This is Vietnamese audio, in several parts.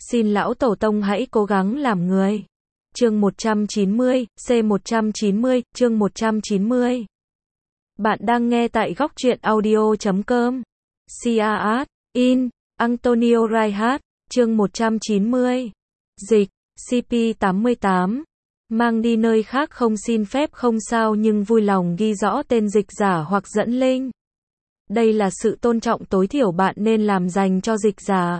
Xin lão tổ tông hãy cố gắng làm người. Chương 190, C190, chương 190. Bạn đang nghe tại góc truyện audio.com. Ciaat, in, Antonio Reinhardt, chương 190. Dịch, CP88. Mang đi nơi khác không xin phép không sao nhưng vui lòng ghi rõ tên dịch giả hoặc dẫn link. Đây là sự tôn trọng tối thiểu bạn nên làm dành cho dịch giả.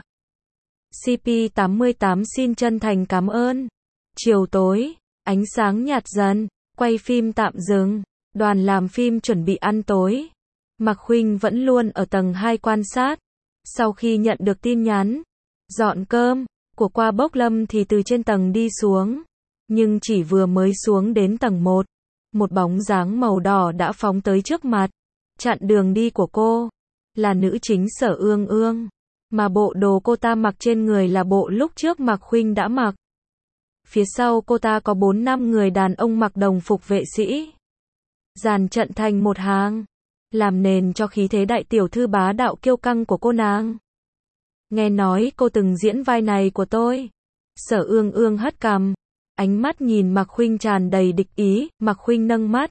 CP88 xin chân thành cảm ơn. Chiều tối, ánh sáng nhạt dần, quay phim tạm dừng, đoàn làm phim chuẩn bị ăn tối. Mạc Khuynh vẫn luôn ở tầng 2 quan sát. Sau khi nhận được tin nhắn, dọn cơm, của Qua Bốc Lâm thì từ trên tầng đi xuống. Nhưng chỉ vừa mới xuống đến tầng 1, một bóng dáng màu đỏ đã phóng tới trước mặt, chặn đường đi của cô. Là nữ chính Sở Ương Ương. Mà bộ đồ cô ta mặc trên người là bộ lúc trước Mạc Khuynh đã mặc. Phía sau cô ta có 4-5 người đàn ông mặc đồng phục vệ sĩ. Dàn trận thành một hàng, làm nền cho khí thế đại tiểu thư bá đạo kiêu căng của cô nàng. Nghe nói cô từng diễn vai này của tôi. Sở Ương Ương hất cằm, ánh mắt nhìn Mạc Khuynh tràn đầy địch ý. Mạc Khuynh nâng mắt.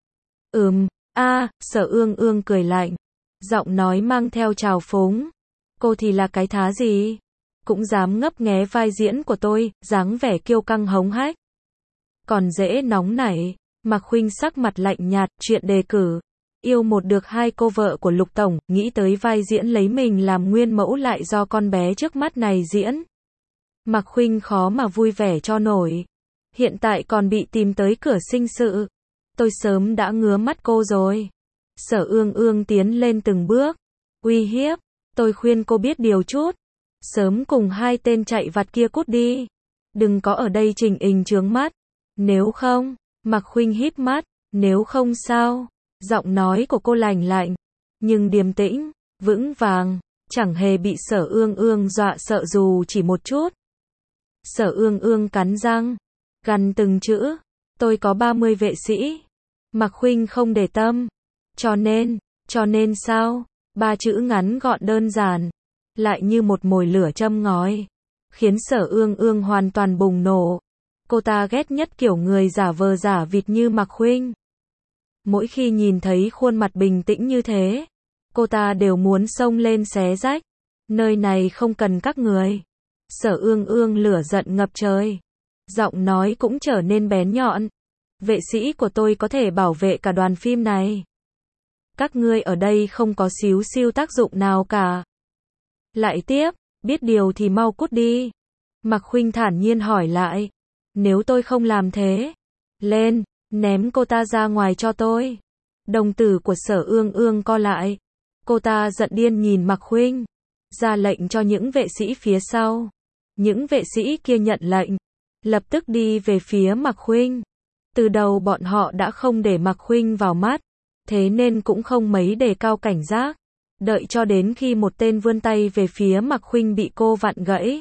Sở Ương Ương cười lạnh, giọng nói mang theo trào phúng. Cô thì là cái thá gì? Cũng dám ngấp nghé vai diễn của tôi, dáng vẻ kiêu căng hống hách. Còn dễ nóng nảy. Mạc Khuynh sắc mặt lạnh nhạt, chuyện đề cử. Yêu một được hai cô vợ của Lục Tổng, nghĩ tới vai diễn lấy mình làm nguyên mẫu lại do con bé trước mắt này diễn. Mạc Khuynh khó mà vui vẻ cho nổi. Hiện tại còn bị tìm tới cửa sinh sự. Tôi sớm đã ngứa mắt cô rồi. Sở Ương Ương tiến lên từng bước, uy hiếp. Tôi khuyên cô biết điều chút. Sớm cùng hai tên chạy vặt kia cút đi. Đừng có ở đây chỉnh ình chướng mắt. Nếu không, Mạc Khuynh híp mắt. Nếu không sao? Giọng nói của cô lạnh lạnh, nhưng điềm tĩnh, vững vàng, chẳng hề bị Sở Ương Ương dọa sợ dù chỉ một chút. Sở Ương Ương cắn răng, gằn từng chữ. Tôi có 30 vệ sĩ. Mạc Khuynh không để tâm. Cho nên sao? 3 chữ ngắn gọn đơn giản, lại như một mồi lửa châm ngòi, khiến Sở Ương Ương hoàn toàn bùng nổ. Cô ta ghét nhất kiểu người giả vờ giả vịt như Mạc Khuynh. Mỗi khi nhìn thấy khuôn mặt bình tĩnh như thế, cô ta đều muốn xông lên xé rách. Nơi này không cần các người. Sở Ương Ương lửa giận ngập trời, giọng nói cũng trở nên bén nhọn. Vệ sĩ của tôi có thể bảo vệ cả đoàn phim này. Các ngươi ở đây không có xíu xiu tác dụng nào cả. Lại tiếp, biết điều thì mau cút đi. Mạc Khuynh thản nhiên hỏi lại. Nếu tôi không làm thế, lên, ném cô ta ra ngoài cho tôi. Đồng tử của Sở Ương Ương co lại. Cô ta giận điên nhìn Mạc Khuynh, ra lệnh cho những vệ sĩ phía sau. Những vệ sĩ kia nhận lệnh, lập tức đi về phía Mạc Khuynh. Từ đầu bọn họ đã không để Mạc Khuynh vào mắt, thế nên cũng không mấy đề cao cảnh giác. Đợi cho đến khi một tên vươn tay về phía Mạc Khuynh bị cô vặn gãy,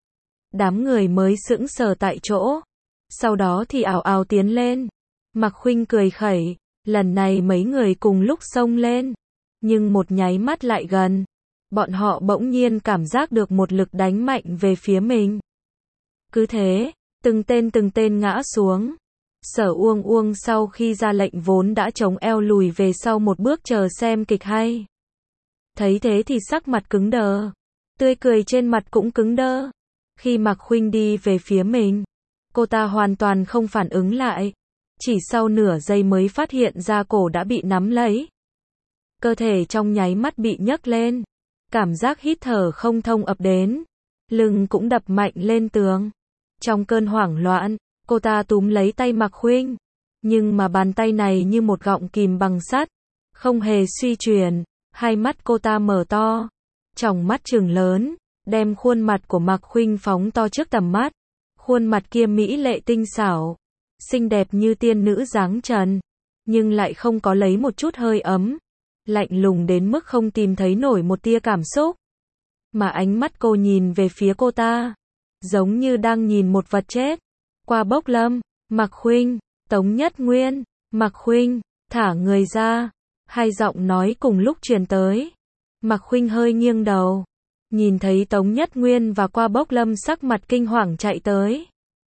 đám người mới sững sờ tại chỗ. Sau đó thì ào ào tiến lên. Mạc Khuynh cười khẩy, lần này mấy người cùng lúc xông lên, nhưng một nháy mắt lại gần. Bọn họ bỗng nhiên cảm giác được một lực đánh mạnh về phía mình. Cứ thế, từng tên ngã xuống. Sở Ương Ương sau khi ra lệnh vốn đã chống eo lùi về sau một bước chờ xem kịch hay. Thấy thế thì sắc mặt cứng đờ, tươi cười trên mặt cũng cứng đơ. Khi Mạc Khuynh đi về phía mình, cô ta hoàn toàn không phản ứng lại. Chỉ sau nửa giây mới phát hiện ra cổ đã bị nắm lấy. Cơ thể trong nháy mắt bị nhấc lên. Cảm giác hít thở không thông ập đến. Lưng cũng đập mạnh lên tường. Trong cơn hoảng loạn, cô ta túm lấy tay Mạc Khuynh. Nhưng mà bàn tay này như một gọng kìm bằng sắt, không hề suy chuyển. Hai mắt cô ta mở to, tròng mắt trừng lớn, đem khuôn mặt của Mạc Khuynh phóng to trước tầm mắt. Khuôn mặt kia mỹ lệ tinh xảo, xinh đẹp như tiên nữ dáng trần, nhưng lại không có lấy một chút hơi ấm, lạnh lùng đến mức không tìm thấy nổi một tia cảm xúc. Mà ánh mắt cô nhìn về phía cô ta, giống như đang nhìn một vật chết. Qua Bốc Lâm, Mạc Khuynh, Tống Nhất Nguyên, Mạc Khuynh, thả người ra. Hai giọng nói cùng lúc truyền tới. Mạc Khuynh hơi nghiêng đầu, Nhìn thấy Tống Nhất Nguyên và Qua Bốc Lâm sắc mặt kinh hoàng chạy tới.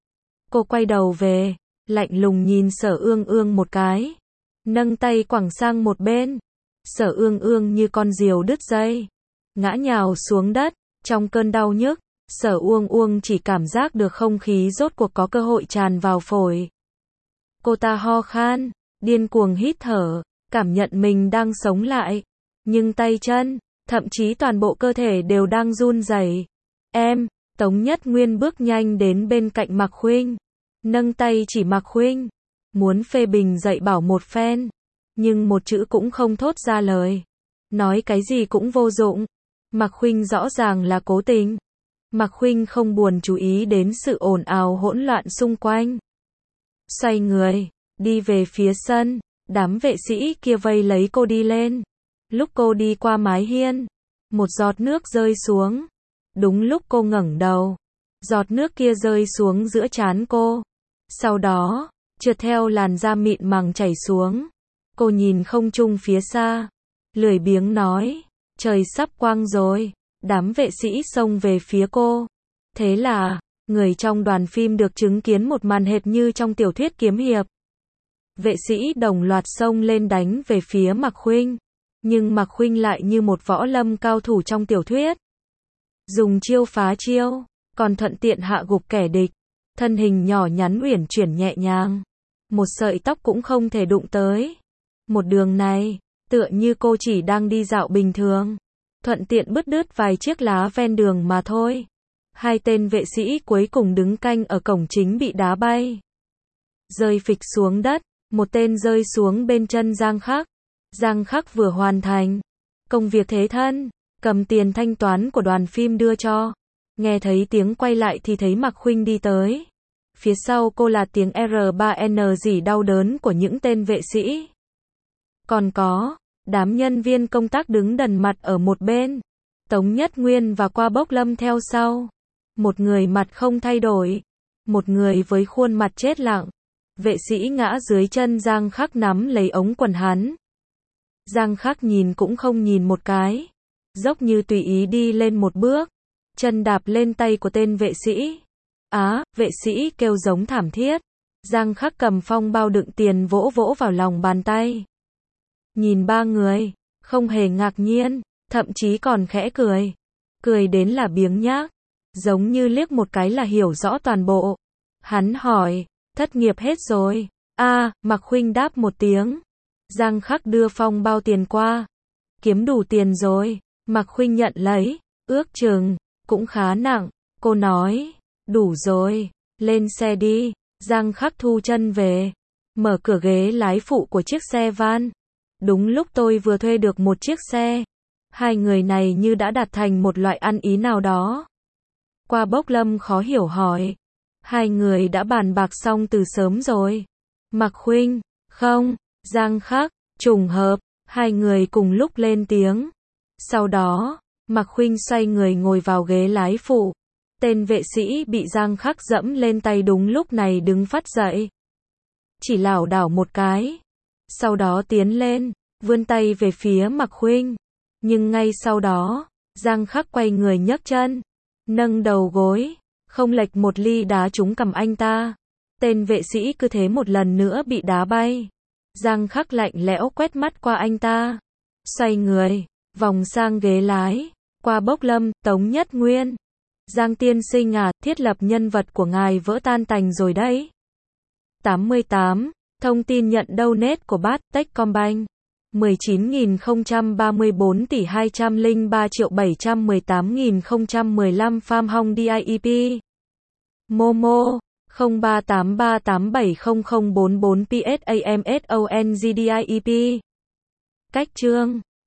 Cô quay đầu về, lạnh lùng nhìn Sở Ương Ương một cái, nâng tay quẳng sang một bên. Sở Ương Ương như con diều đứt dây, ngã nhào xuống đất, trong cơn đau nhức, Sở Uông Uông chỉ cảm giác được không khí rốt cuộc có cơ hội tràn vào phổi. Cô ta ho khan, điên cuồng hít thở, cảm nhận mình đang sống lại, nhưng tay chân, thậm chí toàn bộ cơ thể đều đang run rẩy. Em, Tống Nhất Nguyên bước nhanh đến bên cạnh Mạc Khuynh, nâng tay chỉ Mạc Khuynh, muốn phê bình dạy bảo một phen, nhưng một chữ cũng không thốt ra lời. Nói cái gì cũng vô dụng. Mạc Khuynh rõ ràng là cố tình. Mạc Khuynh không buồn chú ý đến sự ồn ào hỗn loạn xung quanh. Xoay người, đi về phía sân, đám vệ sĩ kia vây lấy cô đi lên. Lúc cô đi qua mái hiên, một giọt nước rơi xuống. Đúng lúc cô ngẩng đầu, giọt nước kia rơi xuống giữa trán cô. Sau đó, trượt theo làn da mịn màng chảy xuống. Cô nhìn không trung phía xa, lười biếng nói, trời sắp quang rồi. Đám vệ sĩ xông về phía cô. Thế là, người trong đoàn phim được chứng kiến một màn hệt như trong tiểu thuyết kiếm hiệp. Vệ sĩ đồng loạt xông lên đánh về phía Mạc Khuynh, nhưng Mạc Khuynh lại như một võ lâm cao thủ trong tiểu thuyết. Dùng chiêu phá chiêu, còn thuận tiện hạ gục kẻ địch. Thân hình nhỏ nhắn uyển chuyển nhẹ nhàng, một sợi tóc cũng không thể đụng tới. Một đường này, tựa như cô chỉ đang đi dạo bình thường, thuận tiện bứt đứt vài chiếc lá ven đường mà thôi. Hai tên vệ sĩ cuối cùng đứng canh ở cổng chính bị đá bay, rơi phịch xuống đất, một tên rơi xuống bên chân Giang Khắc. Giang Khắc vừa hoàn thành công việc thế thân, cầm tiền thanh toán của đoàn phim đưa cho. Nghe thấy tiếng quay lại thì thấy Mạc Khuynh đi tới. Phía sau cô là tiếng R3N rỉ đau đớn của những tên vệ sĩ. Còn có đám nhân viên công tác đứng đần mặt ở một bên. Tống Nhất Nguyên và Qua Bốc Lâm theo sau. Một người mặt không thay đổi, một người với khuôn mặt chết lặng. Vệ sĩ ngã dưới chân Giang Khắc nắm lấy ống quần hắn. Giang Khắc nhìn cũng không nhìn một cái, dốc như tùy ý đi lên một bước, chân đạp lên tay của tên vệ sĩ. Á, vệ sĩ kêu giống thảm thiết. Giang Khắc cầm phong bao đựng tiền vỗ vỗ vào lòng bàn tay. Nhìn ba người, không hề ngạc nhiên, thậm chí còn khẽ cười. Cười đến là biếng nhác, giống như liếc một cái là hiểu rõ toàn bộ. Hắn hỏi, thất nghiệp hết rồi? Mạc Khuynh đáp một tiếng. Giang Khắc đưa phong bao tiền qua. Kiếm đủ tiền rồi. Mạc Khuynh nhận lấy, ước chừng cũng khá nặng. Cô nói, đủ rồi, lên xe đi. Giang Khắc thu chân về, mở cửa ghế lái phụ của chiếc xe van. Đúng lúc tôi vừa thuê được một chiếc xe. Hai người này như đã đạt thành một loại ăn ý nào đó. Qua Bốc Lâm khó hiểu hỏi, hai người đã bàn bạc xong từ sớm rồi? Mạc Khuynh, không. Giang Khắc, trùng hợp, hai người cùng lúc lên tiếng. Sau đó, Mạc Khuynh xoay người ngồi vào ghế lái phụ. Tên vệ sĩ bị Giang Khắc dẫm lên tay đúng lúc này đứng phát dậy. Chỉ lảo đảo một cái. Sau đó tiến lên, vươn tay về phía Mạc Khuynh. Nhưng ngay sau đó, Giang Khắc quay người nhấc chân, nâng đầu gối, không lệch một ly đá trúng cằm anh ta. Tên vệ sĩ cứ thế một lần nữa bị đá bay. Giang Khắc lạnh lẽo quét mắt qua anh ta, xoay người, vòng sang ghế lái. Qua Bốc Lâm, Tống Nhất Nguyên. Giang tiên sinh thiết lập nhân vật của ngài vỡ tan tành rồi đấy. 88. Thông tin nhận donate của Bát Techcombank. 19.034 tỷ 203.718.015 Pham Hong DIEP. Momo 0383870044 PSAMSONG DIEP. Cách chương